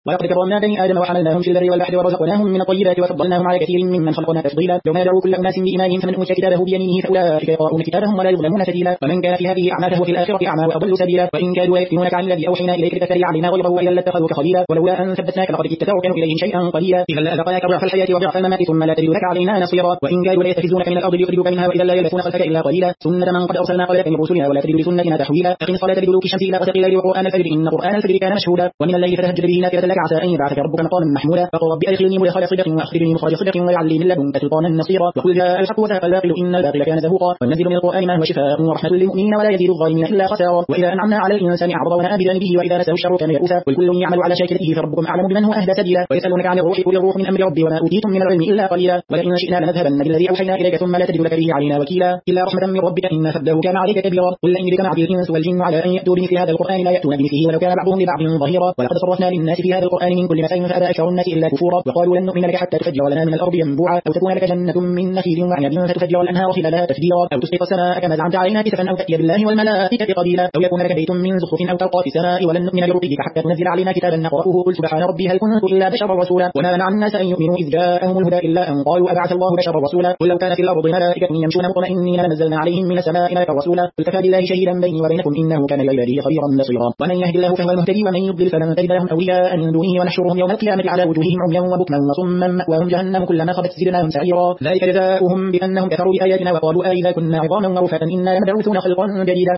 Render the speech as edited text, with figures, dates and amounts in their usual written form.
ولقد كرمنا بني آدم وحملناهم في البر والبحر ورزقناهم من الطيبات وفضلناهم على كثير ممن خلقنا تفضيلا يوم ندعو كل أناس بإمامهم فمن أوتي كتابه بيمينه فأولئك يقرؤون كتابهم ولا يظلمون فتيلا ومن كان في هذه أعمى فهو في الآخرة أعمى وأضل سبيلا وإن كادوا ليفتنونك عن الذي أوحينا إليك لتفتري علينا غيره وإذا لاتخذوك خليلا ولولا أن ثبتناك لقد اتبعوك إليهم شيئا قليلا إذا لأذقناك ضعف الحياة وضعف الممات ثم لا تجد لك علينا نصيرا وإن كادوا ليستفزونك من الأرض ليخرجوك منها وإذا لا يلبثون خلفك إلا قليلا سنة من قد أرسلنا قبلك من رسلنا ولا تجد لسنتنا تحويلا أقم الصلاة بدلوك الشمس إلى غسق الليل وقرآن الفجر إن قرآن الفجر كان مشهودا ومن الليل فتهجد به نافلة لك عسى أن يبعثك ربك مقاما محمودا فقل رب أدخلني مدخل صدق وأخرجني مخرج صدق واجعل لي من لدنك سلطانا نصيرا وقل جاء الحق وزهق الباطل إن الباطل كان زهوقا وننزل من القرآن ما هو شفاء ورحمة للمؤمنين ولا يزيد الظالمين إلا خسارا وإذا أنعمنا على الإنسان أعرض ونأى بجانبه وإذا مسه الشر كان يئوسا قل كل يعمل على شاكلته فربكم أعلم بمن هو أهدى سبيلا ويسألونك عن الروح قل الروح من أمر ربي وما أوتيتم من العلم إلا قليلا ولئن شئنا لنذهبن بالذي أوحينا إليك ثم لا تجد لك به علينا وكيلا إلا رحمة من ربك إن فضله كان عليك كبيرا قل إن اجتمعت الإنس والجن على أن يأتوا بمثل هذا القرآن لا يأتون بمثله ولو كان بعضهم لبعض ظهيرا ولقد صرفنا للناس في هذا القرآن من كل مثل فأبى أكثر الناس إلا كفورا وقالوا لن نؤمن لك حتى تفجر لنا من الأرض ينبوعا أو تكون لك جنة من نخيل وعنب فتفجر الأنهار خلالها تفجيرا أو تسقط السماء كما زعمت علينا كسفا أو تأتي بالله والملائكة قبيلا أو يكون لك بيت من زخرف أو ترقى في السماء ولن نؤمن لرقيك حتى تنزل علينا كتابا نقرأه قل سبحان ربي هل كنت إلا بشرا رسولا وما منع الناس أن يؤمنوا إذ جاءهم الهدى إلا أن قالوا أبعث الله بشرا رسولا قل لو كان في الأرض ملائكة يمشون مطمئنين لنزلنا عليهم من السماء ملكا رسولا قل كفى بالله شهيدا بيني وبينكم إنه كان بعباده خبيرا بصيرا ومن يهد الله فهو المهتدي ومن يضلل فلن تجد لهم أولياء من دونه ونحشرهم يوم القيامة على وجوههم عميا وبكما وصما مأواهم جهنم كلما خبت زدناهم سعيرا ذلك جزاؤهم بأنهم كفروا بآياتنا وقالوا أئذا كنا عظاما ورفاتا إنا لمبعوثون خلقا جديدا